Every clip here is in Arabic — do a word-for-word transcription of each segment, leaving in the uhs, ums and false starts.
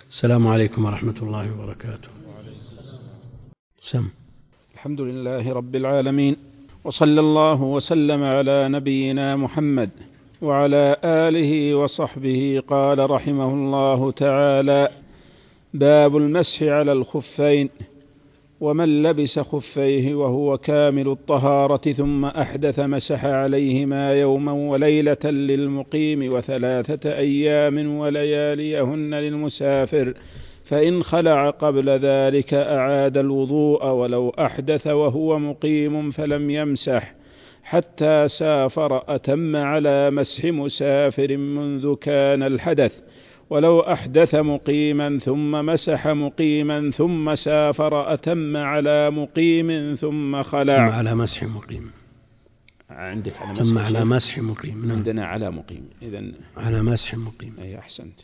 السلام عليكم ورحمة الله وبركاته. سم. الحمد لله رب العالمين، وصلى الله وسلم على نبينا محمد وعلى آله وصحبه. قال رحمه الله تعالى: باب المسح على الخفين. ومن لبس خفيه وهو كامل الطهارة ثم أحدث مسح عليهما يوما وليلة للمقيم وثلاثة أيام ولياليهن للمسافر، فإن خلع قبل ذلك أعاد الوضوء ولو أحدث وهو مقيم فلم يمسح حتى سافر أتم على مسح مسافر منذ كان الحدث، ولو أحدث مقيما ثم مسح مقيما ثم سافر أتم على مقيم ثم خلع. ثم على مسح مقيم. عندك على ثم على مسح مقيم. عندنا على مقيم. إذن على مسح مقيم. أي أحسنت.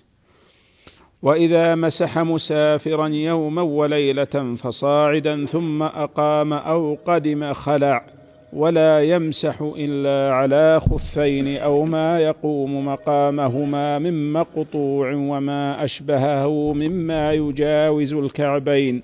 وإذا مسح مسافرا يوما وليلة فصاعدا ثم أقام أو قدم خلع، ولا يمسح إلا على خفين أو ما يقوم مقامهما من مقطوع وما أشبهه مما يجاوز الكعبين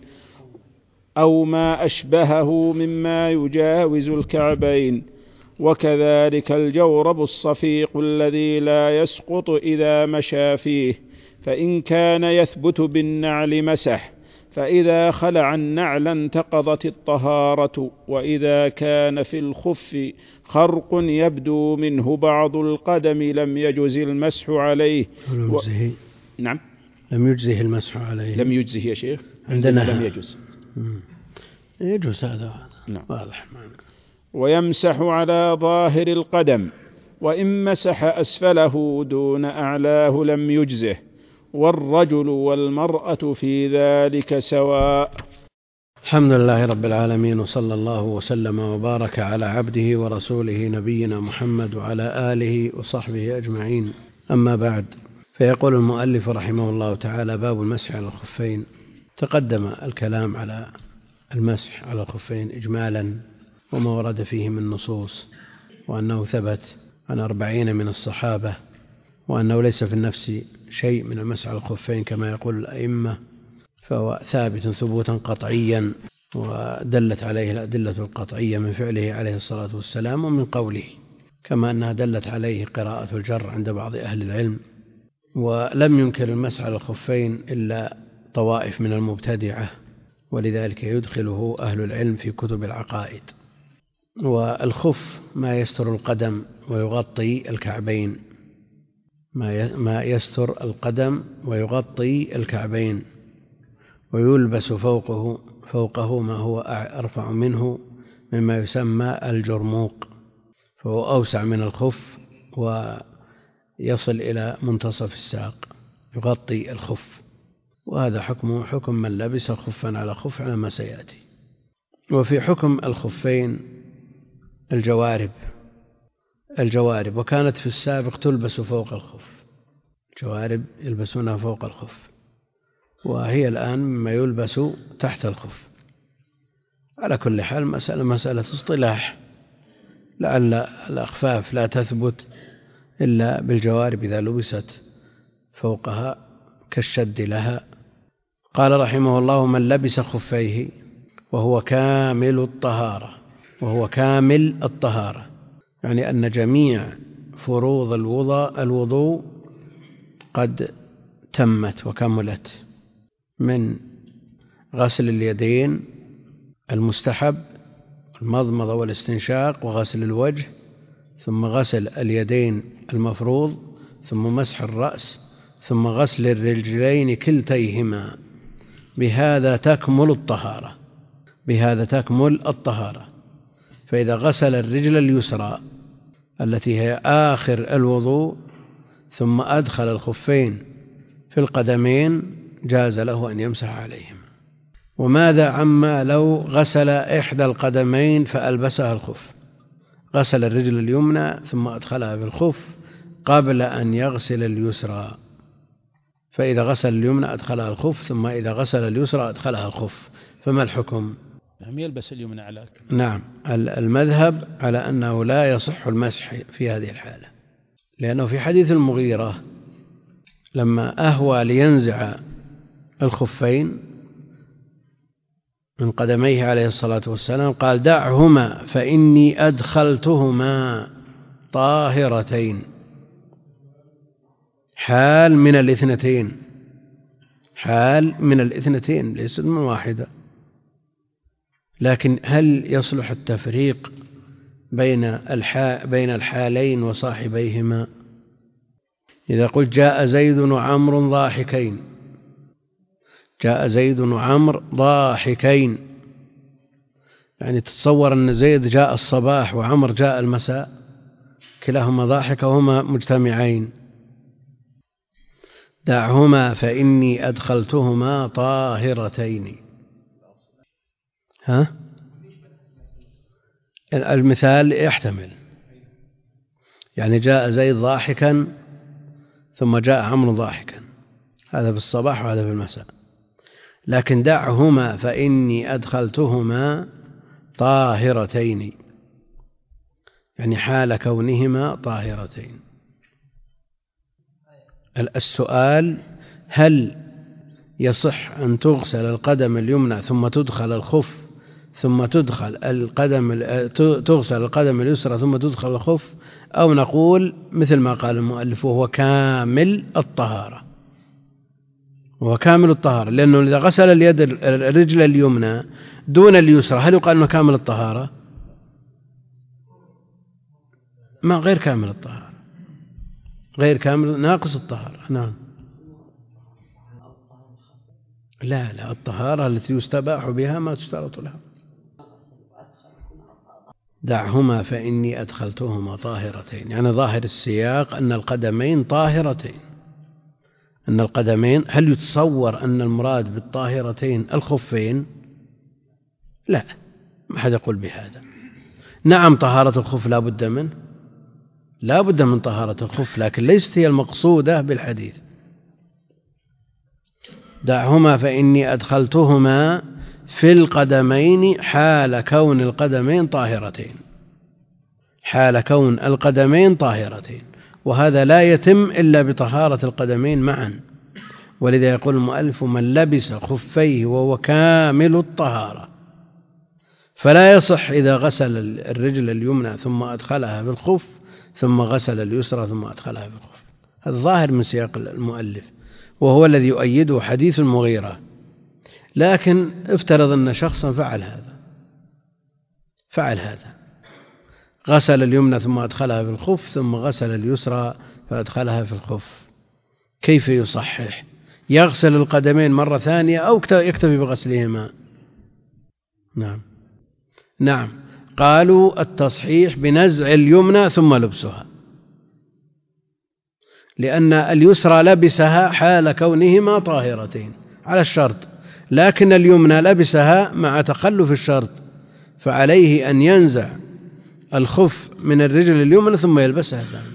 أو ما أشبهه مما يجاوز الكعبين، وكذلك الجورب الصفيق الذي لا يسقط إذا مشى فيه، فإن كان يثبت بالنعل مسح، فإذا خلع النعل انتقضت الطهارة. وإذا كان في الخف خرق يبدو منه بعض القدم لم يجز المسح عليه. لم يجزه. و... نعم لم يجزه المسح عليه. لم يجزه يا شيخ. عندنا لم يجز. يجوز هذا. نعم. واضح. ويمسح على ظاهر القدم، وإن مسح أسفله دون أعلاه لم يجزه، والرجل والمرأة في ذلك سواء. الحمد لله رب العالمين، وصلى الله وسلم وبارك على عبده ورسوله نبينا محمد وعلى آله وصحبه أجمعين. أما بعد، فيقول المؤلف رحمه الله تعالى: باب المسح على الخفين. تقدم الكلام على المسح على الخفين إجمالا وما ورد فيه من نصوص، وأنه ثبت عن أربعين من الصحابة، وأنه ليس في النفس شيء من المسح على الخفين كما يقول الأئمة، فهو ثابت ثبوتا قطعيا، ودلت عليه الأدلة القطعية من فعله عليه الصلاة والسلام ومن قوله، كما أنها دلت عليه قراءة الجر عند بعض أهل العلم. ولم ينكر المسح على الخفين إلا طوائف من المبتدعة، ولذلك يدخله أهل العلم في كتب العقائد. والخف ما يستر القدم ويغطي الكعبين، ما يستر القدم ويغطي الكعبين، ويلبس فوقه فوقه ما هو أرفع منه مما يسمى الجرموق، فهو أوسع من الخف ويصل إلى منتصف الساق، يغطي الخف. وهذا حكم حكم من لبس خفا على خف على ما سيأتي. وفي حكم الخفين الجوارب الجوارب وكانت في السابق تلبس فوق الخف، جوارب يلبسونها فوق الخف، وهي الآن مما يلبس تحت الخف. على كل حال مسألة مسألة اصطلاح، لعل الأخفاف لا تثبت إلا بالجوارب إذا لبست فوقها كالشد لها. قال رحمه الله: من لبس خفيه وهو كامل الطهارة. وهو كامل الطهارة يعني أن جميع فروض الوضوء قد تمت وكملت، من غسل اليدين المستحب، المضمضة والاستنشاق، وغسل الوجه، ثم غسل اليدين المفروض، ثم مسح الرأس، ثم غسل الرجلين كلتيهما. بهذا تكمل الطهارة بهذا تكمل الطهارة فإذا غسل الرجل اليسرى التي هي آخر الوضوء ثم أدخل الخفين في القدمين جاز له أن يمسح عليهم. وماذا عما لو غسل إحدى القدمين فألبسها الخف؟ غسل الرجل اليمنى ثم أدخلها في الخف قبل أن يغسل اليسرى، فإذا غسل اليمنى أدخلها الخف، ثم إذا غسل اليسرى أدخلها الخف، فما الحكم؟ لم يلبس اليمنى على الكم. نعم، المذهب على أنه لا يصح المسح في هذه الحالة، لأنه في حديث المغيرة لما أهوى لينزع الخفين من قدميه عليه الصلاة والسلام قال دعهما فإني أدخلتهما طاهرتين، حال من الاثنتين، حال من الاثنتين ليست من واحدة. لكن هل يصلح التفريق بين الحا بين الحالين وصاحبيهما؟ إذا قلت جاء زيد وعمر ضاحكين، جاء زيد وعمر ضاحكين، يعني تتصور أن زيد جاء الصباح وعمر جاء المساء، كلاهما ضاحك وهما مجتمعين. دعهما فإني أدخلتهما طاهرتين. ها؟ المثال يحتمل، يعني جاء زيد ضاحكا ثم جاء عمرو ضاحكا، هذا في الصباح وهذا في المساء. لكن دعهما فإني أدخلتهما طاهرتين، يعني حال كونهما طاهرتين. السؤال: هل يصح أن تغسل القدم اليمنى ثم تدخل الخف ثم تدخل القدم تغسل القدم اليسرى ثم تدخل الخف، أو نقول مثل ما قال المؤلف وهو كامل الطهارة؟ وهو كامل الطهارة، لأنه إذا غسل اليد الرجل اليمنى دون اليسرى هل يقال أنه كامل الطهارة؟ ما غير كامل الطهارة، غير كامل، ناقص الطهارة. نعم. لا لا، الطهارة التي يستباح بها ما تشترط لها. دعهما فإني أدخلتهما طاهرتين، يعني ظاهر السياق أن القدمين طاهرتين، أن القدمين. هل يتصور أن المراد بالطاهرتين الخفين؟ لا، ما حد يقول بهذا. نعم، طهارة الخف لا بد منه، لا بد من طهارة الخف، لكن ليست هي المقصودة بالحديث. دعهما فإني أدخلتهما في القدمين حال كون القدمين طاهرتين، حال كون القدمين طاهرتين، وهذا لا يتم إلا بطهارة القدمين معا. ولذا يقول المؤلف: من لبس خفيه وهو كامل الطهارة. فلا يصح إذا غسل الرجل اليمنى ثم أدخلها في الخف ثم غسل اليسرى ثم أدخلها في الخف. هذا ظاهر من سياق المؤلف، وهو الذي يؤيده حديث المغيرة. لكن افترض أن شخصا فعل هذا، فعل هذا غسل اليمنى ثم أدخلها في الخف ثم غسل اليسرى فأدخلها في الخف، كيف يصحح؟ يغسل القدمين مرة ثانية أو يكتفي بغسلهما؟ نعم نعم قالوا التصحيح بنزع اليمنى ثم لبسها، لأن اليسرى لبسها حال كونهما طاهرتين على الشرط، لكن اليمنى لبسها مع تخلف الشرط، فعليه أن ينزع الخف من الرجل اليمنى ثم يلبسها ثاني.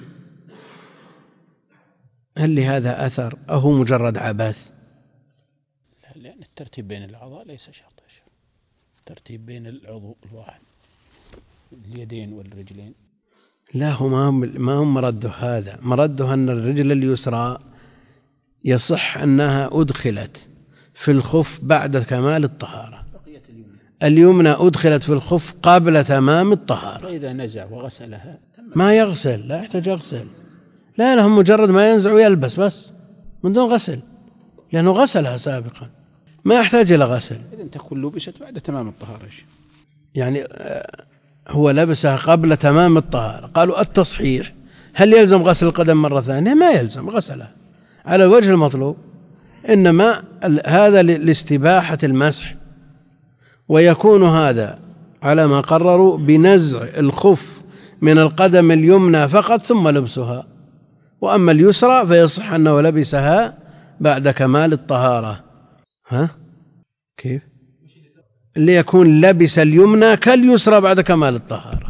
هل لهذا أثر أو هو مجرد عبث؟ لأن الترتيب بين الأعضاء ليس شرطا، الترتيب بين العضو الواحد، اليدين والرجلين. لا، هو ما هم مرده هذا، مرده أن الرجل اليسرى يصح أنها أدخلت في الخف بعد كمال الطهارة، اليمنى أدخلت في الخف قبل تمام الطهارة. فإذا نزع وغسلها ما يغسل، لا يحتاج يغسل، لا لا، مجرد ما ينزع ويلبس بس من دون غسل، لأنه غسلها سابقا، ما يحتاج إلى غسل. إذن تكون لبست بعد تمام الطهارة، يعني هو لبسها قبل تمام الطهارة. قالوا التصحيح: هل يلزم غسل القدم مرة ثانية؟ ما يلزم غسلها على الوجه المطلوب، إنما هذا لاستباحة المسح، ويكون هذا على ما قرروا بنزع الخف من القدم اليمنى فقط ثم لبسها، وأما اليسرى فيصح أنه لبسها بعد كمال الطهارة. ها؟ كيف؟ اللي يكون لبس اليمنى كاليسرى بعد كمال الطهارة.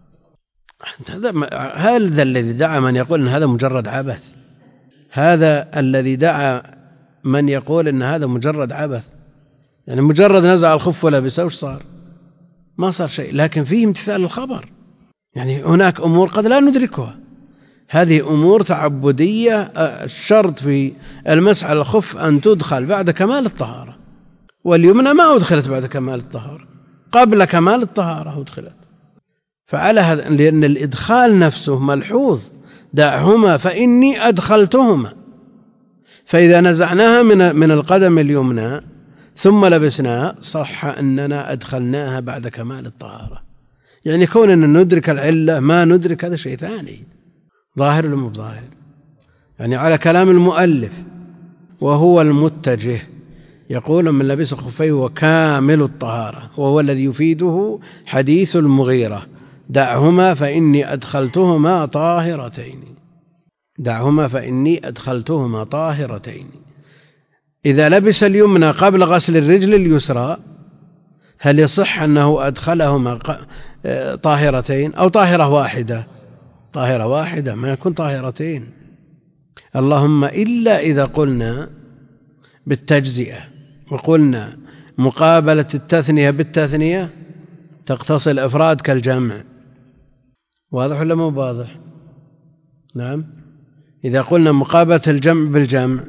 هذا الذي دعا من يقول أن هذا مجرد عبث، هذا الذي دعا من يقول أن هذا مجرد عبث، يعني مجرد نزع الخف ولبسه وش صار؟ ما صار شيء، لكن فيه امتثال الخبر. يعني هناك أمور قد لا ندركها. هذه أمور تعبدية. الشرط في المسح على الخف أن تدخل بعد كمال الطهارة، واليمنى ما أدخلت بعد كمال الطهارة، قبل كمال الطهارة أدخلت. فعلى هذا، لأن الإدخال نفسه ملحوظ، دعهما فإني أدخلتهما. فإذا نزعناها من من القدم اليمنى ثم لبسناها صح أننا أدخلناها بعد كمال الطهارة. يعني كوننا ندرك العلة ما ندرك هذا شيء ثاني، ظاهر ولا مو ظاهر؟ يعني على كلام المؤلف وهو المتجه يقول من لبس خفيه هو كامل الطهارة، وهو الذي يفيده حديث المغيرة دعهما فإني أدخلتهما طاهرتين. دعهما فإني أدخلتهما طاهرتين. إذا لبس اليمنى قبل غسل الرجل اليسرى هل يصح أنه أدخلهما طاهرتين أو طاهرة واحدة؟ طاهرة واحدة، ما يكون طاهرتين. اللهم إلا إذا قلنا بالتجزئة وقلنا مقابلة التثنية بالتثنية تقتصر الإفراد كالجمع. واضح ولا مو واضح؟ نعم. إذا قلنا مقابلة الجمع بالجمع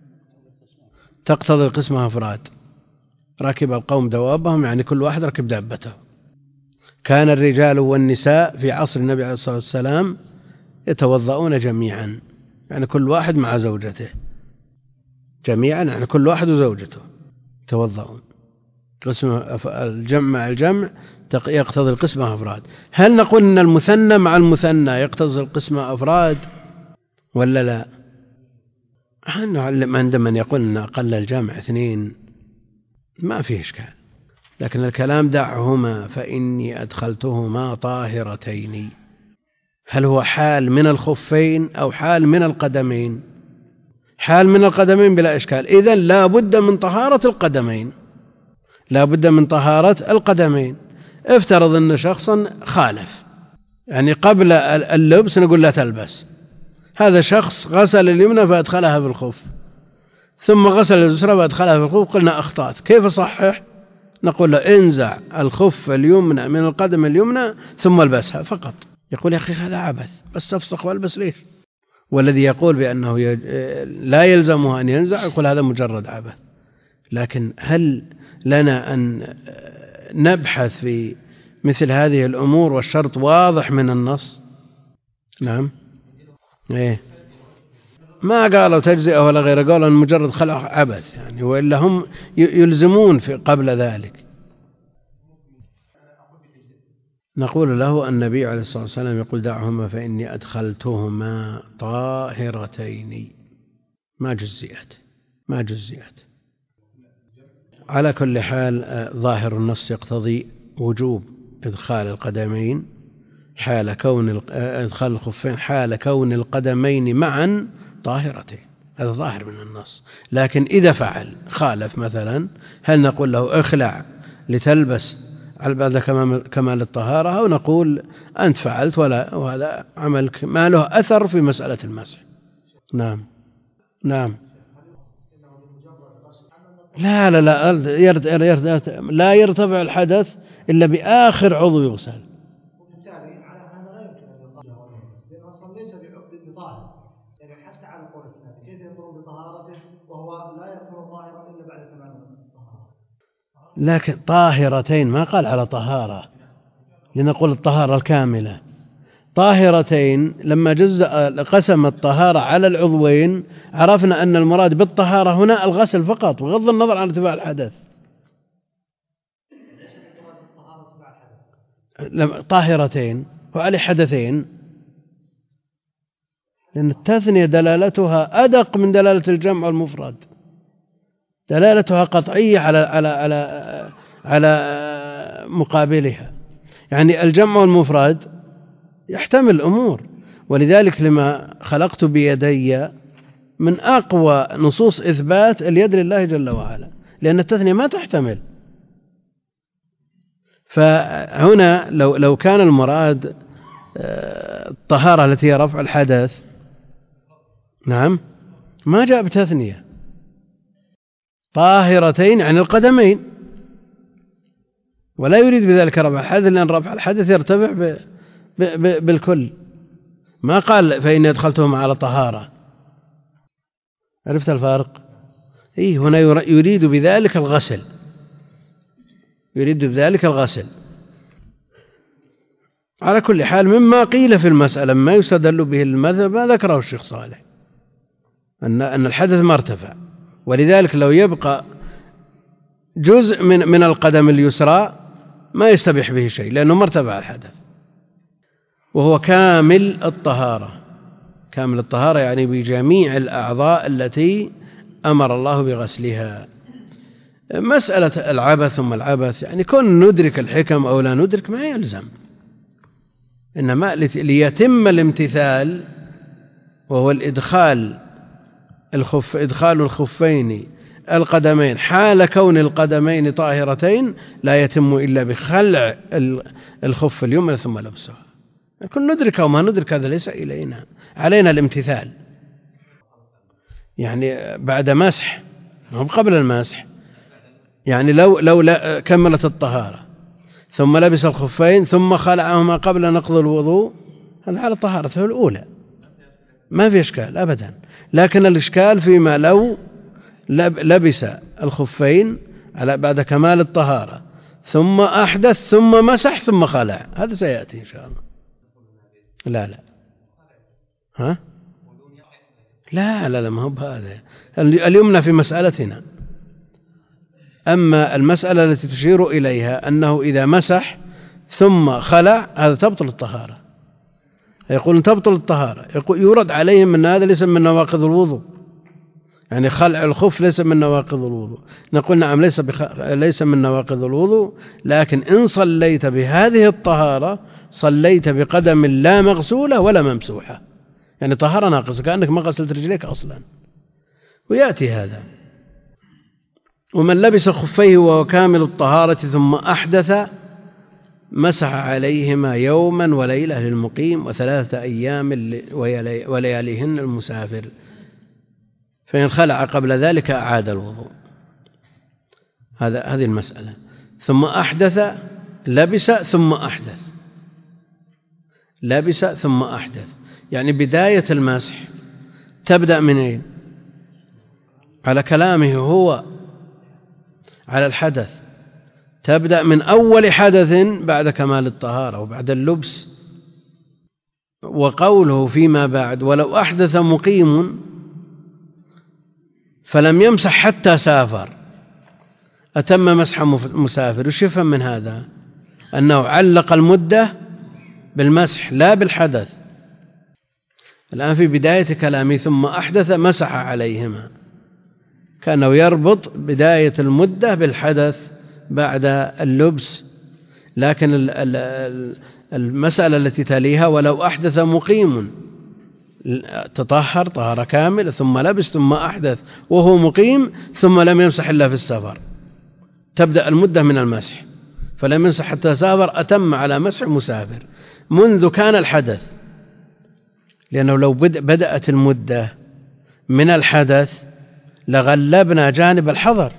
تقتضي القسمة أفراد. ركب القوم دوابهم، يعني كل واحد ركب دابته. كان الرجال والنساء في عصر النبي عليه الصلاة والسلام يتوضؤون جميعا، يعني كل واحد مع زوجته، جميعا يعني كل واحد وزوجته يتوضؤون. قسم الجمع مع الجمع يقتضي القسمة أفراد. هل نقول أن المثنى مع المثنى يقتضي القسمة أفراد ولا لا؟ عندما يقول أن أقل الجمع اثنين ما فيه إشكال، لكن الكلام دعهما فإني أدخلتهما طاهرتين. هل هو حال من الخفين أو حال من القدمين؟ حال من القدمين بلا إشكال. إذن لا بد من طهارة القدمين، لا بد من طهارة القدمين. افترض أن شخصا خالف، يعني قبل اللبس نقول لا تلبس، هذا شخص غسل اليمنى فأدخلها في الخف ثم غسل اليسرى فأدخلها في الخف، قلنا أخطأت، كيف صحح؟ نقول له انزع الخف اليمنى من القدم اليمنى ثم البسها فقط. يقول يا أخي هذا عبث، بس تفسخ والبس ليش؟ والذي يقول بأنه يج... لا يلزمه أن ينزع يقول هذا مجرد عبث. لكن هل لنا أن نبحث في مثل هذه الأمور والشرط واضح من النص؟ نعم. إيه؟ ما قالوا تجزئة ولا غير، قالوا أن مجرد خلع عبث يعني، وإلا هم يلزمون في قبل ذلك. نقول له النبي عليه الصلاة والسلام يقول دعهما فإني أدخلتهما طاهرتين، ما جزئت ما جزئت. على كل حال ظاهر النص يقتضي وجوب إدخال القدمين حال كون إدخال الخفين حال كون القدمين معا طاهرتين، هذا ظاهر من النص. لكن إذا فعل خالف مثلا هل نقول له اخلع لتلبس على بعد كمال الطهارة، أو نقول أنت فعلت ولا وهذا عملك ما له أثر في مسألة المسح؟ نعم نعم. لا لا لا يرد يرد لا يرتفع الحدث إلا بآخر عضو يغسل. وبالتالي على هذا لا يمكن أن يقال لأنه أصلا ليس بطاهر، يعني حتى على القول الثاني كيف يكون بطهارته وهو لا يكون طاهرا إلا بعد كمال الطهارة؟ لكن طاهرتين ما قال على طهارة، لنقول الطهارة الكاملة. طاهرتين لما جزأ قسم الطهارة على العضوين عرفنا أن المراد بالطهارة هنا الغسل فقط بغض النظر عن ارتفاع الحدث. طاهرتين وعلى حدثين، لأن التثنية دلالتها أدق من دلالة الجمع المفرد، دلالتها قطعية على على على على مقابلها. يعني الجمع المفرد يحتمل الأمور، ولذلك لما خلقت بيدي من أقوى نصوص إثبات اليد لله جل وعلا، لأن التثنية ما تحتمل. فهنا لو لو كان المراد الطهارة التي هي رفع الحدث نعم ما جاء بتثنية. طاهرتين عن القدمين، ولا يريد بذلك رفع الحدث، لأن رفع الحدث يرتفع بالكل. ما قال فإني أدخلتهم على طهارة. عرفت الفارق؟ إيه هنا يريد بذلك الغسل، يريد بذلك الغسل. على كل حال مما قيل في المسألة ما يستدل به المذهب ما ذكره الشيخ صالح، أن أن الحدث ما ارتفع، ولذلك لو يبقى جزء من من القدم اليسرى ما يستبيح به شيء لأنه ما ارتفع الحدث، وهو كامل الطهارة. كامل الطهارة يعني بجميع الأعضاء التي أمر الله بغسلها. مسألة العبث ثم العبث يعني كن ندرك الحكم أو لا ندرك ما يلزم، إنما ليتم الامتثال وهو الإدخال الخف إدخال الخفين القدمين حال كون القدمين طاهرتين لا يتم إلا بخلع الخف اليمنى ثم لبسها. كن ندرك أو ما ندرك هذا ليس إلينا، علينا الامتثال. يعني بعد مسح هم قبل المسح، يعني لو لو كملت الطهارة ثم لبس الخفين ثم خلعهما قبل نقض الوضوء هذا على طهارته الأولى ما في إشكال أبدا. لكن الإشكال فيما لو لبس الخفين على بعد كمال الطهارة ثم أحدث ثم مسح ثم خلع، هذا سيأتي إن شاء الله. لا لا ها لا لا لا ما هو بهذا. اليمنى في مسألتنا، أما المسألة التي تشير إليها أنه إذا مسح ثم خلع هذا تبطل الطهارة. يقول تبطل الطهارة، يقول يورد عليهم أن هذا ليس من نواقض الوضوء، يعني خلع الخف ليس من نواقض الوضوء. نقول نعم ليس بخ... ليس من نواقض الوضوء، لكن إن صليت بهذه الطهارة صليت بقدم لا مغسولة ولا ممسوحة، يعني طهارة ناقصة كأنك ما غسلت رجليك أصلا. ويأتي هذا. ومن لبس خفيه وهو كامل الطهارة ثم أحدث مسح عليهما يوما وليلة للمقيم وثلاثة أيام ولياليهن المسافر، فإن خلع قبل ذلك أعاد الوضوء. هذا هذه المسألة. ثم أحدث لبس ثم أحدث، لبس ثم أحدث، يعني بداية المسح تبدأ من أين؟ على كلامه هو على الحدث تبدأ من أول حدث بعد كمال الطهارة وبعد اللبس. وقوله فيما بعد ولو أحدث مقيم فلم يمسح حتى سافر أتم مسح مسافر. وش يفهم من هذا؟ أنه علق المدة بالمسح لا بالحدث. الآن في بداية كلامه ثم أحدث مسح عليهما، كأنه يربط بداية المدة بالحدث بعد اللبس. لكن المسألة التي تليها ولو أحدث مقيم تطهر طهارة كاملة ثم لبس ثم أحدث وهو مقيم ثم لم يمسح إلا في السفر، تبدأ المدة من المسح، فلم يمسح حتى سافر أتم على مسح مسافر منذ كان الحدث. لأنه لو بدأت المدة من الحدث لغلبنا جانب الحظر،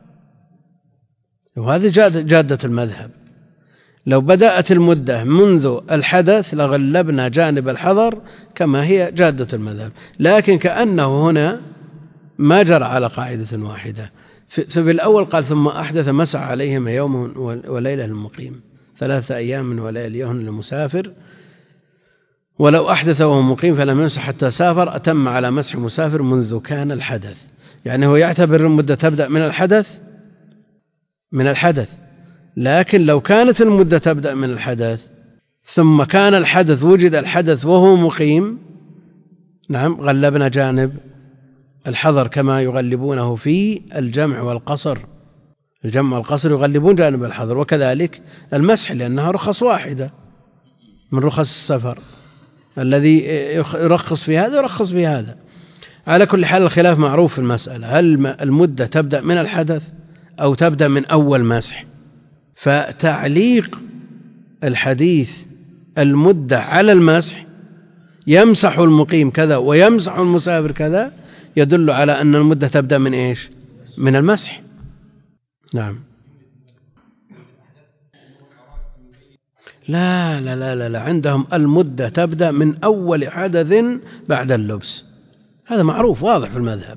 وهذه جادة المذهب. لو بدأت المدة منذ الحدث لغلبنا جانب الحظر كما هي جادة المذهب. لكن كأنه هنا ما جرى على قاعدة واحدة. ففي الأول قال ثم أحدث مسح عليهم يوم وليلة للمقيم ثلاثة أيام ولياليهن للمسافر، ولو أحدث وهو مقيم فلم يمسح حتى سافر أتم على مسح مسافر منذ كان الحدث. يعني هو يعتبر المدة تبدأ من الحدث من الحدث لكن لو كانت المدة تبدأ من الحدث ثم كان الحدث وجد الحدث وهو مقيم، نعم غلبنا جانب الحظر كما يغلبونه في الجمع والقصر. الجمع والقصر يغلبون جانب الحظر، وكذلك المسح لأنها رخص واحدة من رخص السفر، الذي يرخص في هذا يرخص في هذا. على كل حال الخلاف معروف في المسألة، هل المدة تبدأ من الحدث أو تبدأ من أول مسح؟ فتعليق الحديث المدة على المسح يمسح المقيم كذا ويمسح المسافر كذا يدل على أن المدة تبدأ من إيش؟ من المسح. نعم. لا لا لا لا, لا. عندهم المدة تبدأ من أول حدث بعد اللبس، هذا معروف واضح في المذهب.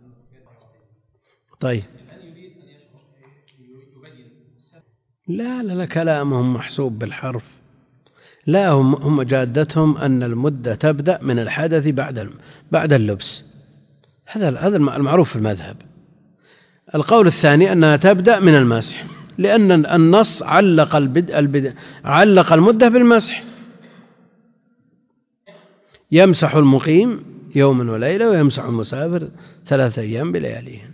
طيب لا لا لا كلامهم محسوب بالحرف، لا هم هم جادتهم أن المدة تبدأ من الحدث بعد بعد اللبس، هذا هذا المعروف في المذهب. القول الثاني أنها تبدأ من المسح، لأن النص علق البدء البدء علق المدة بالمسح، يمسح المقيم يوما وليلة ويمسح المسافر ثلاثة أيام بلياليهن،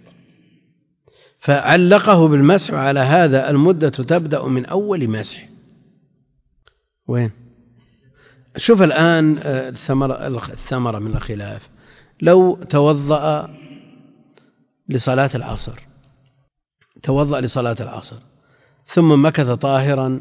فعلقه بالمسح، على هذا المدة تبدأ من أول مسح. وين؟ شوف الآن الثمرة الثمرة من الخلاف، لو توضأ لصلاة العصر توضأ لصلاة العصر ثم مكث طاهرا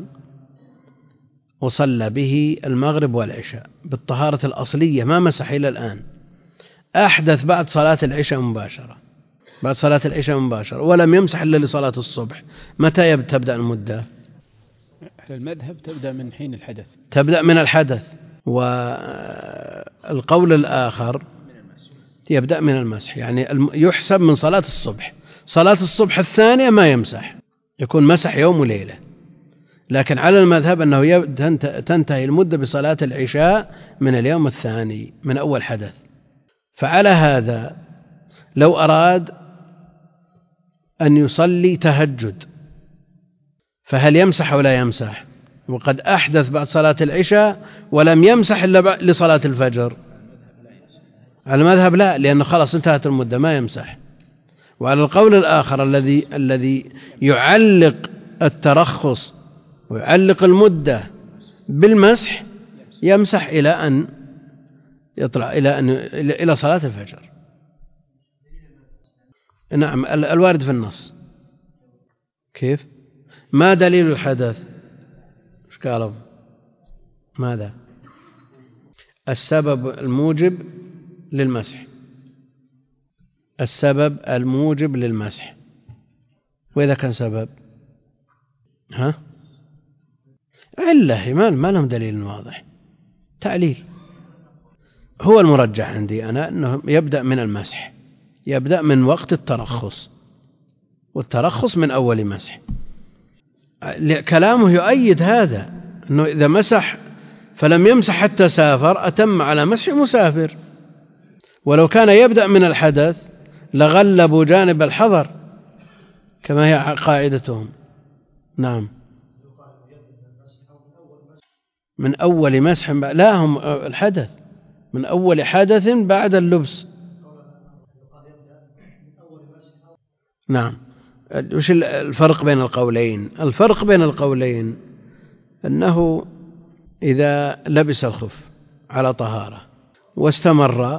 وصلى به المغرب والعشاء بالطهارة الأصلية، ما مسح إلى الآن، أحدث بعد صلاة العشاء مباشرة بعد صلاة العشاء مباشرة ولم يمسح إلا لصلاة الصبح، متى تبدأ المدة؟ المذهب تبدأ من حين الحدث، تبدأ من الحدث. والقول الآخر يبدأ من المسح، يعني يحسب من صلاة الصبح، صلاة الصبح الثانية ما يمسح، يكون مسح يوم وليلة. لكن على المذهب أنه تنتهي المدة بصلاة العشاء من اليوم الثاني من أول حدث. فعلى هذا لو أراد أن يصلي تهجد فهل يمسح ولا يمسح؟ وقد أحدث بعد صلاة العشاء ولم يمسح إلا لصلاة الفجر. على المذهب لا، لأنه خلاص انتهت المدة ما يمسح. وعلى القول الآخر الذي الذي يعلق الترخص ويعلق المدة بالمسح، يمسح إلى أن يطلع إلى أن إلى صلاة الفجر. نعم الوارد في النص. كيف؟ ما دليل الحدث؟ ايش قالوا؟ ماذا؟ السبب الموجب للمسح، السبب الموجب للمسح. وإذا كان سبب ها علة، ما لهم دليل واضح، تعليل. هو المرجح عندي أنا أنه يبدأ من المسح، يبدأ من وقت الترخص، والترخص من أول مسح. كلامه يؤيد هذا، أنه إذا مسح فلم يمسح حتى سافر أتم على مسح مسافر. ولو كان يبدأ من الحدث لغلبوا جانب الحظر كما هي قاعدتهم. نعم من أول مسح، لا هم الحدث من أول حدث بعد اللبس. نعم. وش الفرق بين القولين؟ الفرق بين القولين أنه إذا لبس الخف على طهارة واستمر،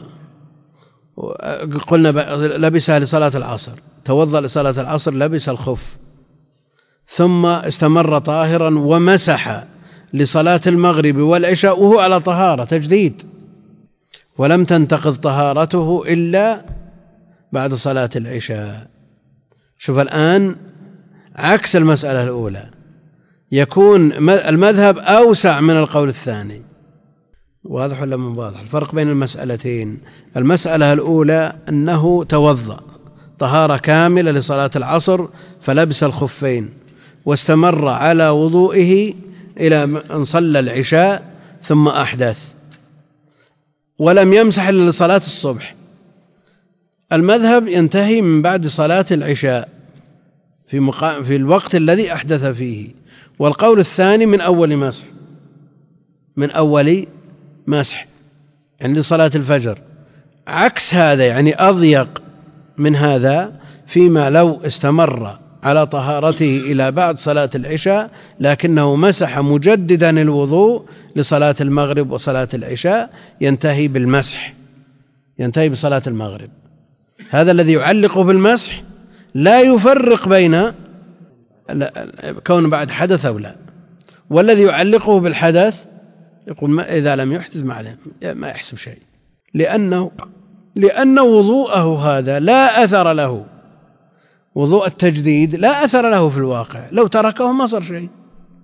قلنا لبسها لصلاة العصر، توضأ لصلاة العصر لبس الخف ثم استمر طاهرا ومسح لصلاة المغرب والعشاء وهو على طهارة تجديد، ولم تنتقض طهارته إلا بعد صلاة العشاء. شوف الآن عكس المسألة الأولى، يكون المذهب أوسع من القول الثاني. واضح ولا مو واضح الفرق بين المسألتين؟ المسألة الأولى أنه توضأ طهارة كاملة لصلاة العصر فلبس الخفين واستمر على وضوئه إلى أن صلى العشاء ثم أحدث ولم يمسح إلا لصلاة الصبح. المذهب ينتهي من بعد صلاة العشاء في, مقا... في الوقت الذي أحدث فيه. والقول الثاني من أول مسح، من أول مسح يعني لصلاة الفجر، عكس هذا يعني أضيق من هذا، فيما لو استمر على طهارته إلى بعد صلاة العشاء لكنه مسح مجددا الوضوء لصلاة المغرب وصلاة العشاء ينتهي بالمسح، ينتهي بصلاة المغرب. هذا الذي يعلقه بالمسح لا يفرق بين كون بعد حدث أو لا، والذي يعلقه بالحدث يقول ما إذا لم يحدث ما ما يحسب شيء، لأنه لأن وضوءه هذا لا أثر له، وضوء التجديد لا أثر له في الواقع، لو تركه ما صار شيء،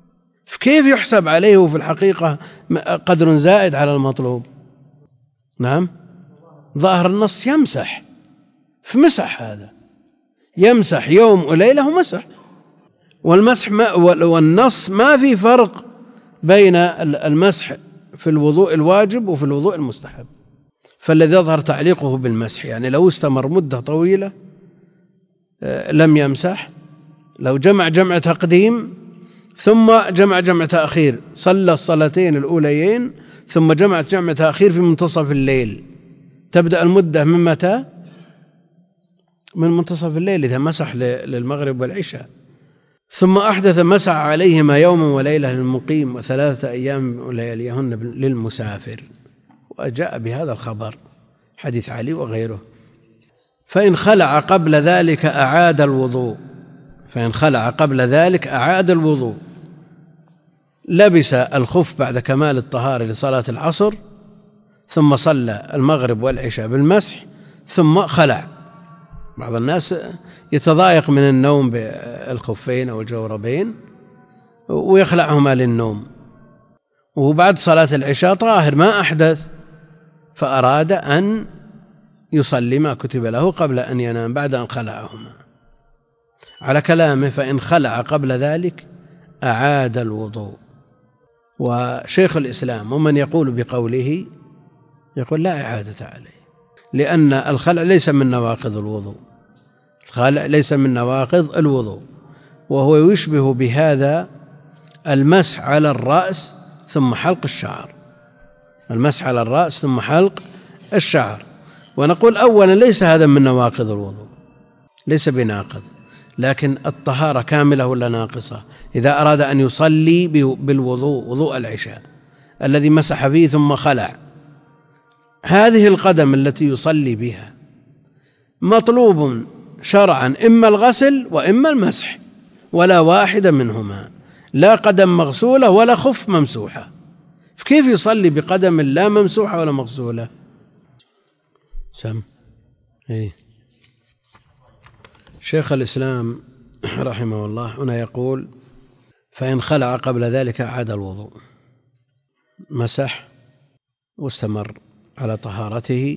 كيف يحسب عليه في الحقيقة قدر زائد على المطلوب؟ نعم، ظاهر النص يمسح، فمسح هذا، يمسح يوم وليلة ومسح. والمسح ما والنص ما في فرق بين المسح في الوضوء الواجب وفي الوضوء المستحب، فالذي يظهر تعليقه بالمسح، يعني لو استمر مدة طويلة لم يمسح، لو جمع جمع تقديم ثم جمع جمع تأخير، صلى الصلاتين الأوليين ثم جمع جمع تأخير في منتصف الليل، تبدأ المدة من متى؟ من منتصف الليل إذا مسح للمغرب والعشاء. ثم أحدث مسح عليهما يوما وليلة للمقيم وثلاثة أيام ولياليهن للمسافر، وجاء بهذا الخبر حديث علي وغيره. فإن خلع قبل ذلك أعاد الوضوء، فإن خلع قبل ذلك أعاد الوضوء، لبس الخف بعد كمال الطهارة لصلاة العصر، ثم صلى المغرب والعشاء بالمسح ثم خلع. بعض الناس يتضايق من النوم بالخفين أو الجوربين ويخلعهما للنوم، وبعد صلاة العشاء طاهر ما أحدث، فأراد أن يصلي ما كتب له قبل أن ينام بعد أن خلعهما. على كلامه فإن خلع قبل ذلك أعاد الوضوء. وشيخ الإسلام ومن يقول بقوله يقول لا إعادة عليه، لأن الخلع ليس من نواقض الوضوء، الخلع ليس من نواقض الوضوء، وهو يشبه بهذا المسح على الرأس ثم حلق الشعر، المسح على الرأس ثم حلق الشعر. ونقول أولا ليس هذا من نواقض الوضوء، ليس بناقض، لكن الطهارة كاملة ولا ناقصة؟ إذا أراد أن يصلي بالوضوء وضوء العشاء الذي مسح فيه ثم خلع، هذه القدم التي يصلي بها مطلوب شرعا إما الغسل وإما المسح، ولا واحد منهما، لا قدم مغسولة ولا خف ممسوحة، كيف يصلي بقدم لا ممسوحة ولا مغسولة؟ سم إيه. شيخ الإسلام رحمه الله هنا يقول فإن خلع قبل ذلك أعاد الوضوء، مسح واستمر على طهارته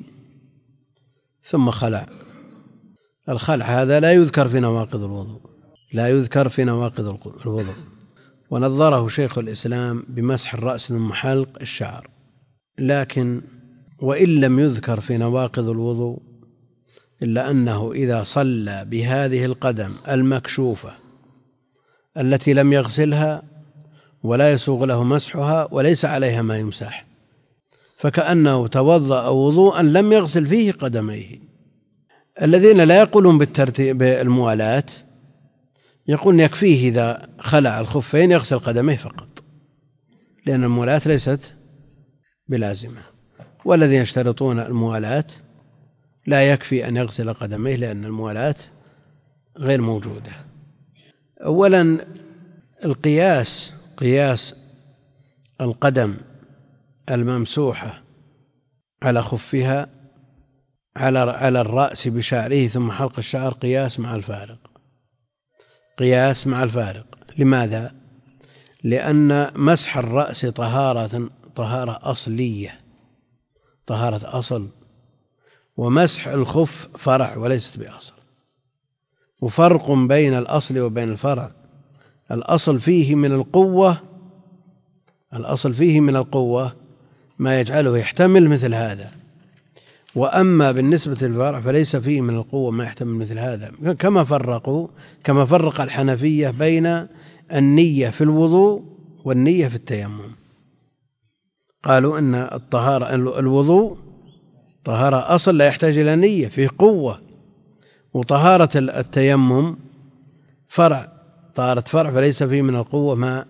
ثم خلع. الخلع هذا لا يذكر في نواقض الوضوء، لا يذكر في نواقض الوضوء. ونظره شيخ الإسلام بمسح الرأس ثم حلق الشعر، لكن وإن لم يذكر في نواقض الوضوء إلا أنه إذا صلى بهذه القدم المكشوفة التي لم يغسلها ولا يسوغ له مسحها وليس عليها ما يمسح، فكأنه توضأ وضوءا لم يغسل فيه قدميه. الذين لا يقولون بالترتيب بالموالاة يقولون يكفيه إذا خلع الخفين يغسل قدميه فقط، لأن الموالاة ليست بلازمة. والذين يشترطون الموالاة لا يكفي أن يغسل قدميه لأن الموالاة غير موجودة. أولا القياس، قياس القدم الممسوحة على خفها على على الرأس بشعره ثم حلق الشعر قياس مع الفارق، قياس مع الفارق. لماذا؟ لأن مسح الرأس طهارة طهارة أصلية، طهارة أصل، ومسح الخف فرع وليست بأصل، وفرق بين الأصل وبين الفرع. الأصل فيه من القوة، الأصل فيه من القوة ما يجعله يحتمل مثل هذا، وأما بالنسبة للفرع فليس فيه من القوة ما يحتمل مثل هذا. كما فرقوا كما فرق الحنفية بين النية في الوضوء والنية في التيمم، قالوا أن الطهارة الوضوء طهارة أصل لا يحتاج إلى نية فيه قوة، وطهارة التيمم فرع، طهارة فرع فليس فيه من القوة ما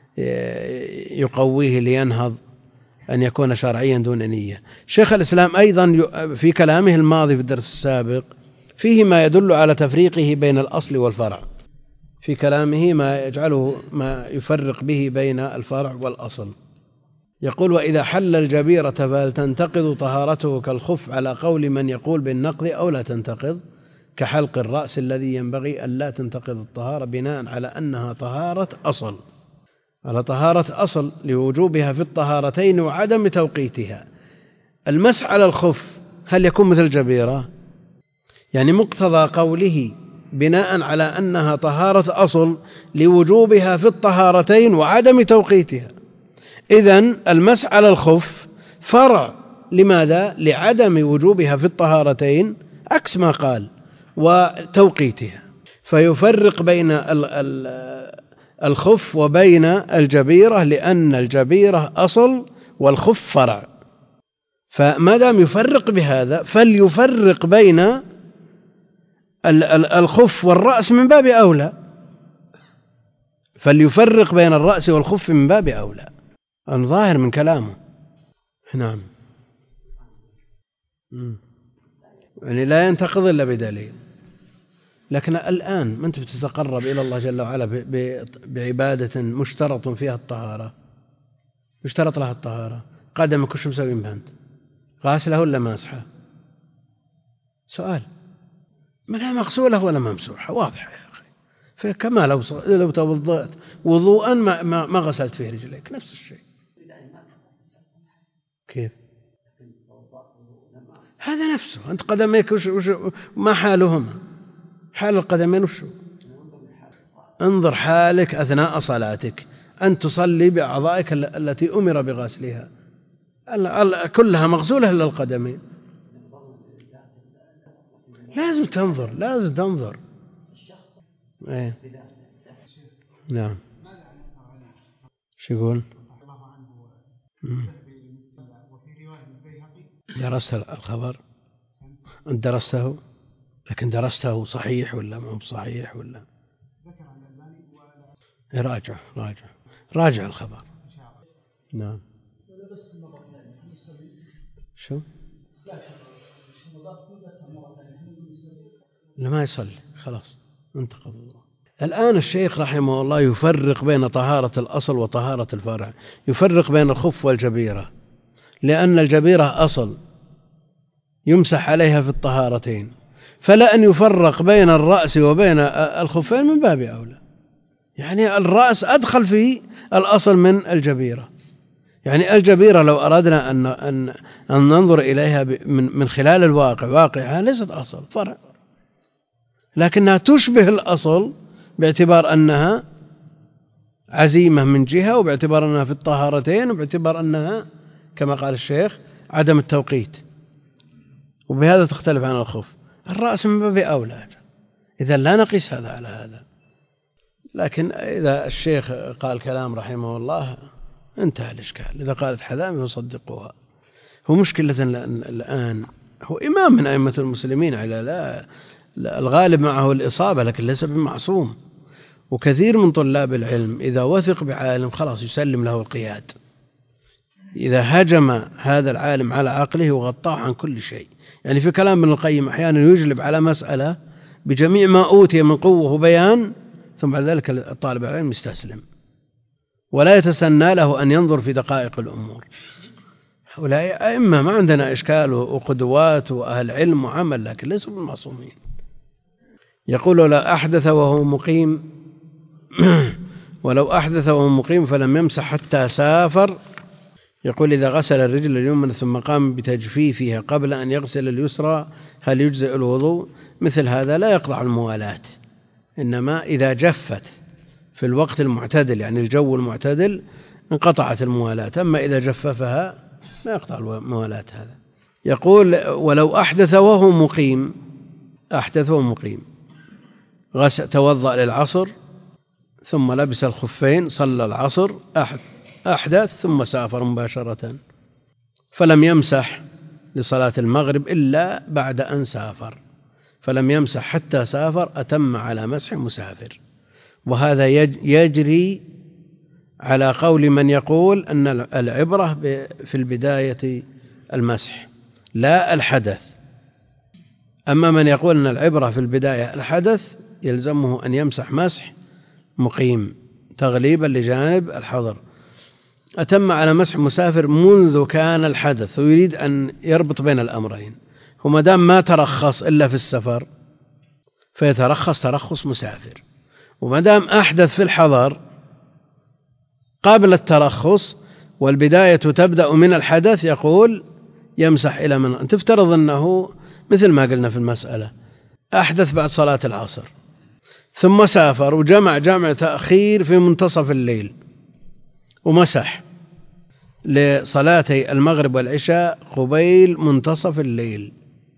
يقويه لينهض أن يكون شرعيا دون نية. شيخ الإسلام أيضا في كلامه الماضي في الدرس السابق فيه ما يدل على تفريقه بين الأصل والفرع، في كلامه ما يجعله ما يفرق به بين الفرع والأصل. يقول وإذا حل الجبيرة فهل تنتقض طهارته كالخف على قول من يقول بالنقض أو لا تنتقض، كحلق الرأس الذي ينبغي أن لا تنتقض الطهارة بناء على أنها طهارة أصل. على طهارة أصل لوجوبها في الطهارتين وعدم توقيتها. المسح على الخف هل يكون مثل الجبيرة؟ يعني مقتضى قوله بناء على أنها طهارة أصل لوجوبها في الطهارتين وعدم توقيتها، إذن المسح على الخف فرع لماذا؟ لعدم وجوبها في الطهارتين عكس ما قال وتوقيتها، فيفرق بين الخف وبين الجبيرة، لأن الجبيرة أصل والخف فرع. فما دام يفرق بهذا فليفرق بين الخف والرأس من باب أولى، فليفرق بين الرأس والخف من باب أولى، الظاهر من كلامه. نعم، يعني لا ينتقض إلا بدليل. لكن الآن ما أنت بتتقرب إلى الله جل وعلا بعبادة مشترط فيها الطهارة، مشترط لها الطهارة، قدمك وش مسوي بها أنت؟ غاسلة ولا ماسحة؟ سؤال، ما لا مغسولة ولا ممسوحة، واضح يا أخي. فكما لو لو توضأت وضوءا ما ما, ما غسلت فيه رجليك، نفس الشيء. كيف؟ هذا نفسه. أنت قدميك وش وش ما حالهما؟ حال القدمين وش؟ انظر حالك أثناء صلاتك، أن تصلي بأعضائك التي أمر بغسلها كلها مغسولة إلا القدمين. لازم تنظر، لازم تنظر. ايه نعم. شو يقول؟ درست الخبر؟ أنت درسته؟ لكن درسته صحيح ولا مو صحيح ولا؟ راجع راجع راجع الخبر. نعم. شو؟ لما يصلي خلاص انتقض. الآن الشيخ رحمه الله يفرق بين طهارة الأصل وطهارة الفرع، يفرق بين الخف والجبيرة، لأن الجبيرة أصل يمسح عليها في الطهارتين، فلا أن يفرق بين الرأس وبين الخفين من باب أولى. يعني الرأس أدخل في الأصل من الجبيرة. يعني الجبيرة لو أردنا أن أن أن ننظر إليها من من خلال الواقع، واقعها ليست أصل، فرع، لكنها تشبه الأصل باعتبار أنها عزيمة من جهة، وباعتبار أنها في الطهارتين، وباعتبار أنها كما قال الشيخ عدم التوقيت، وبهذا تختلف عن الخف. الرأس من باب أولى، إذا لا نقيس هذا على هذا. لكن إذا الشيخ قال كلام رحمه الله انتهى الإشكال. إذا قالت حذامي فصدقوها. هو مشكلة الآن هو إمام من أئمة المسلمين، على لا, لا الغالب معه الإصابة، لكن ليس بمعصوم. وكثير من طلاب العلم إذا وثق بعالم خلاص يسلم له القياد. إذا هجم هذا العالم على عقله وغطاه عن كل شيء. يعني في كلام ابن القيم أحيانا يجلب على مسألة بجميع ما أوتي من قوة وبيان، ثم بعد ذلك الطالب العلم يستسلم ولا يتسنى له أن ينظر في دقائق الأمور. هؤلاء أئمة ما عندنا إشكال وقدوات وأهل علم وعمل، لكن ليسوا بالمعصومين. يقول لو أحدث وهو مقيم ولو أحدث وهو مقيم فلم يمسح حتى سافر. يقول إذا غسل الرجل اليمنى ثم قام بتجفيفها قبل أن يغسل اليسرى هل يجزئ الوضوء؟ مثل هذا لا يقطع الموالاة، إنما إذا جفت في الوقت المعتدل، يعني الجو المعتدل، انقطعت الموالاة. أما إذا جففها لا يقطع الموالاة. هذا يقول ولو أحدث وهو مقيم، أحدث وهو مقيم غسل توضأ للعصر ثم لبس الخفين، صلى العصر، أحدث ثم سافر مباشرة، فلم يمسح لصلاة المغرب إلا بعد أن سافر، فلم يمسح حتى سافر، أتم على مسح مسافر. وهذا يجري على قول من يقول أن العبرة في البداية المسح لا الحدث. أما من يقول أن العبرة في البداية الحدث يلزمه أن يمسح مسح مقيم تغليبا لجانب الحضر. أتم على مسح مسافر منذ كان الحدث، ويريد أن يربط بين الأمرين. وما دام ما ترخص إلا في السفر فيترخص ترخص مسافر، وما دام أحدث في الحضر قبل الترخص والبداية تبدأ من الحدث يقول يمسح إلى من. تفترض أنه مثل ما قلنا في المسألة أحدث بعد صلاة العصر ثم سافر وجمع جمع تأخير في منتصف الليل ومسح لصلاتي المغرب والعشاء قبيل منتصف الليل،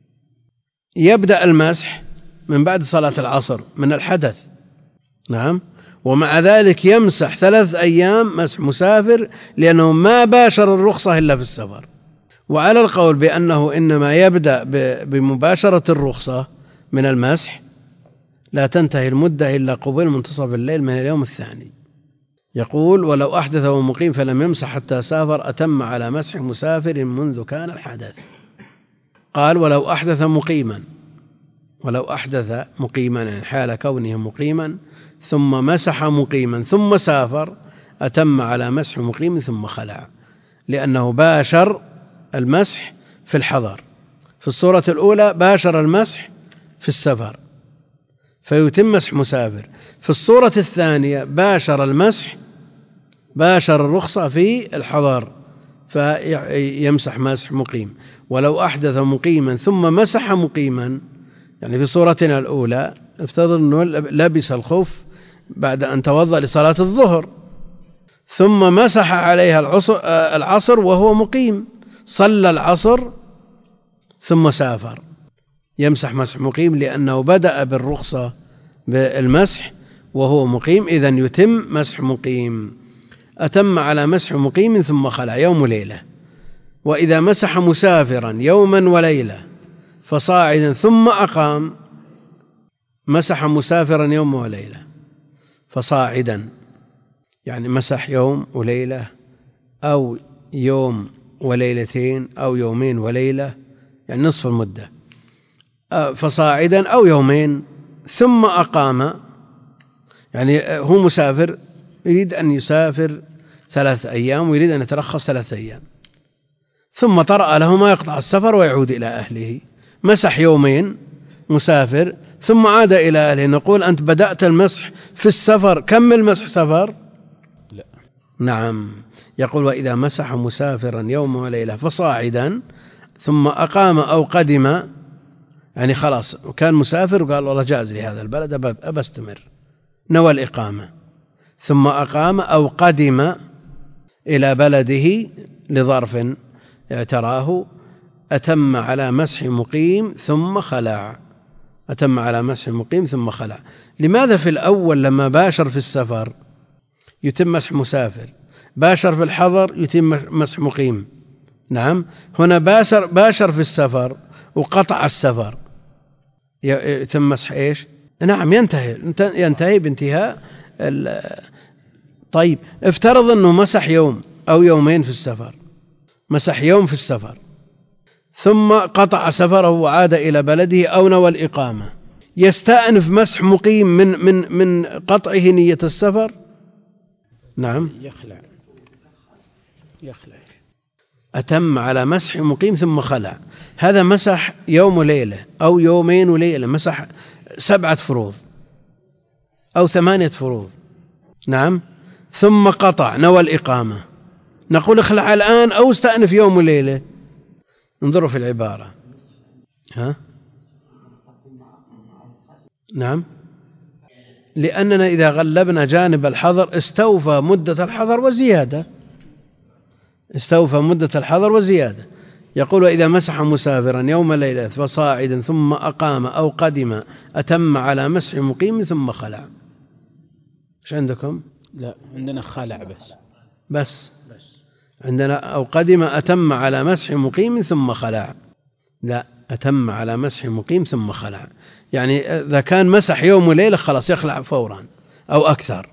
يبدأ المسح من بعد صلاة العصر من الحدث. نعم. ومع ذلك يمسح ثلاث أيام مسح مسافر لأنه ما باشر الرخصة إلا في السفر. وعلى القول بأنه إنما يبدأ بمباشرة الرخصة من المسح لا تنتهي المدة إلا قبيل منتصف الليل من اليوم الثاني. يقول ولو أحدث ومقيم فلم يمسح حتى سافر أتم على مسح مسافر منذ كان الحدث. قال ولو أحدث مقيما، ولو أحدث مقيما يعني حال كونه مقيما ثم مسح مقيما ثم سافر أتم على مسح مقيم ثم خلع، لأنه باشر المسح في الحضر. في الصورة الأولى باشر المسح في السفر فيتم مسح مسافر. في الصورة الثانية باشر المسح باشر الرخصة في الحضر فيمسح مسح مقيم. ولو أحدث مقيما ثم مسح مقيما يعني في صورتنا الأولى افترض أنه لبس الخف بعد أن توضأ لصلاة الظهر ثم مسح عليها العصر وهو مقيم، صلى العصر ثم سافر، يمسح مسح مقيم لأنه بدأ بالرخصة بالمسح وهو مقيم، إذن يتم مسح مقيم. أتم على مسح مقيم ثم خلع يوم وليلة. وإذا مسح مسافرا يوما وليلة فصاعدا ثم أقام مسح مسافرا يوم وليلة فصاعدا يعني مسح يوم وليلة أو يوم وليلتين أو يومين وليلة يعني نصف المدة فصاعدا أو يومين ثم أقام يعني هو مسافر يريد أن يسافر ثلاث أيام ويريد أن يترخص ثلاث أيام ثم طرأ له ما يقطع السفر ويعود إلى أهله، مسح يومين مسافر ثم عاد إلى أهله. نقول أنت بدأت المسح في السفر كمل مسح سفر؟ لا. نعم. يقول وإذا مسح مسافرا يوم وليلة فصاعدا ثم أقام أو قدم يعني خلاص كان مسافر وقال والله جاز لي هذا البلد أبستمر نوى الإقامة ثم أقام أو قدم إلى بلده لظرف اعتراه أتم على مسح مقيم ثم خلع. أتم على مسح مقيم ثم خلع. لماذا في الأول لما باشر في السفر يتم مسح مسافر، باشر في الحضر يتم مسح مقيم؟ نعم. هنا باشر, باشر في السفر وقطع السفر يتم مسح إيش؟ نعم ينتهي ينتهي بانتهاء. طيب افترض أنه مسح يوم أو يومين في السفر، مسح يوم في السفر ثم قطع سفره وعاد إلى بلده أو نوى الإقامة، يستأنف مسح مقيم من من من قطعه نية السفر؟ نعم يخلع يخلع. أتم على مسح مقيم ثم خلع. هذا مسح يوم وليلة أو يومين وليلة، مسح سبعة فروض أو ثمانية فروض. نعم. ثم قطع نوى الإقامة، نقول اخلع الآن أو استأنف يوم وليلة؟ انظروا في العبارة. ها؟ نعم. لأننا إذا غلبنا جانب الحظر استوفى مدة الحظر وزيادة، استوفى مدة الحظر وزيادة. يقول وإذا مسح مسافرا يوم ليلة فصاعدا ثم أقام أو قدم أتم على مسح مقيم ثم خلع. ايش عندكم؟ لا عندنا خلع بس بس عندنا أو قدم أتم على مسح مقيم ثم خلع. لا، أتم على مسح مقيم ثم خلع، يعني إذا كان مسح يوم وليلة خلاص يخلع فورا أو أكثر،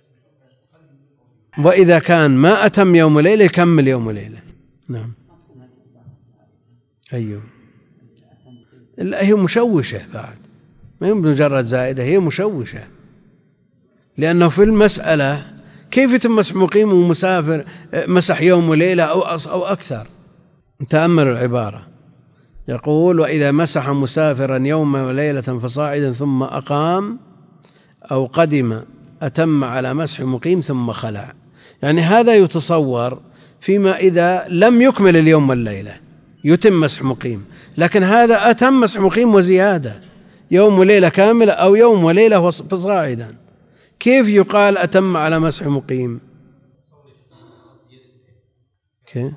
وإذا كان ما أتم يوم وليلة يكمل يوم وليلة. نعم. أيوه. هي مشوشة بعد، ما هي مجرد زائدة، هي مشوشة، لأنه في المسألة كيف يتم مسح مقيم ومسافر مسح يوم وليلة أو أو أكثر؟ تأملوا العبارة. يقول وإذا مسح مسافرا يوم وليلة فصاعدا ثم أقام أو قدم أتم على مسح مقيم ثم خلع. يعني هذا يتصور فيما إذا لم يكمل اليوم والليلة يتم مسح مقيم، لكن هذا أتم مسح مقيم وزيادة، يوم وليلة كاملة أو يوم وليلة فصاعدا، كيف يقال أتم على مسح مقيم؟ كيف؟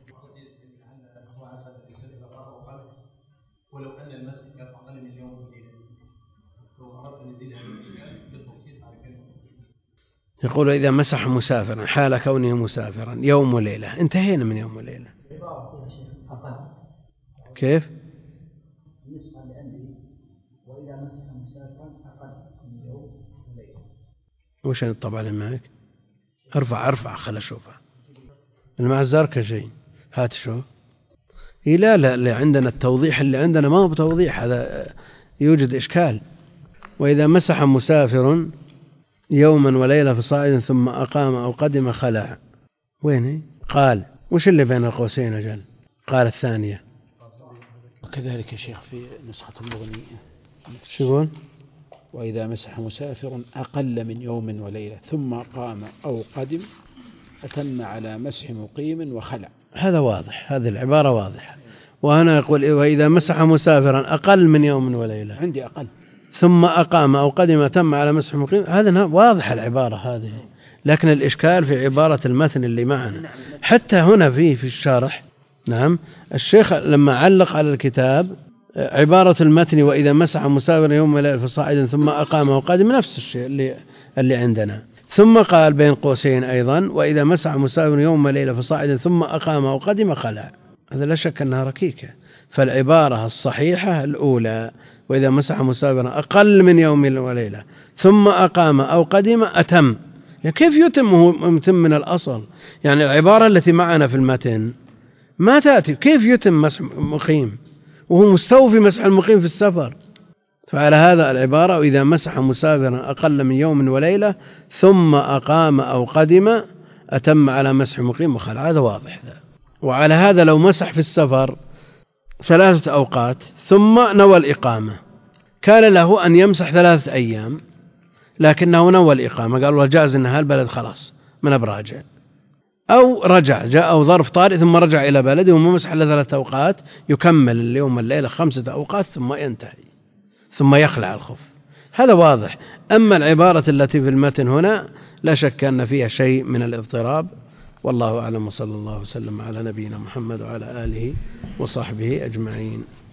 ولو أن المسح كان أقل من يوم وليلة لو أردت أن نزيدها بالتخصيص على كلمة. يقول إذا مسح مسافرا حال كونه مسافرا يوم وليلة، انتهينا من يوم وليلة. كيف؟ بالنسبة لأنه وإذا مسح مسافرا أقل من يوم وليلة. وش الطبع اللي معك؟ ارفع ارفع خل أشوفها. المع الزركشي هات شوف. إيه لا لا اللي عندنا التوضيح اللي عندنا ما هو بتوضيح، هذا يوجد إشكال. وإذا مسح مسافر يوما وليلة في صاعد ثم أقام أو قدم خلع. وين قال وش اللي بين القوسين أجل؟ قال الثانية. وكذلك يا شيخ في نسخة المغنية شو يقول؟ وإذا مسح مسافر أقل من يوم وليلة ثم قام أو قدم أتم على مسح مقيم وخلع. هذا واضح، هذه العبارة واضحة. وهنا يقول وإذا مسح مسافرا أقل من يوم وليلة، عندي أقل، ثم أقام أو قدم تم على مسح مقيم، هذا واضح العبارة هذه. لكن الإشكال في عبارة المتن اللي معنا. حتى هنا فيه في الشرح نعم الشيخ لما علق على الكتاب عبارة المتن وإذا مسح مسافرا يوم وليلة في صاعد ثم أقام أو قدم نفس الشيء اللي اللي عندنا. ثم قال بين قوسين أيضا وإذا مسح مسافر يوم وليلة فصاعدا ثم أقام أو قدم خلع. هذا لا شك أنها ركيكة. فالعبارة الصحيحة الأولى وإذا مسح مسافر أقل من يوم وليلة ثم أقام أو قدم أتم. يعني كيف يتم هو يتم من الأصل؟ يعني العبارة التي معنا في المتن ما تأتي كيف يتم مسح مقيم وهو مستوفي مسح المقيم في السفر. فعلى هذا العبارة وإذا مسح مسافرا أقل من يوم وليلة ثم أقام أو قدم أتم على مسح مقيم وخلع، هذا واضح. وعلى هذا لو مسح في السفر ثلاثة أوقات ثم نوى الإقامة كان له أن يمسح ثلاثة أيام، لكنه نوى الإقامة قال وجاز أن هالبلد خلاص من أبراجع، أو رجع جاء ظرف طارئ ثم رجع إلى بلده وما مسح إلا ثلاثة أوقات يكمل اليوم والليلة خمسة أوقات ثم ينتهي ثم يخلع الخف. هذا واضح. أما العبارة التي في المتن هنا لا شك أن فيها شيء من الاضطراب، والله أعلم، وصلى الله وسلم على نبينا محمد وعلى آله وصحبه أجمعين.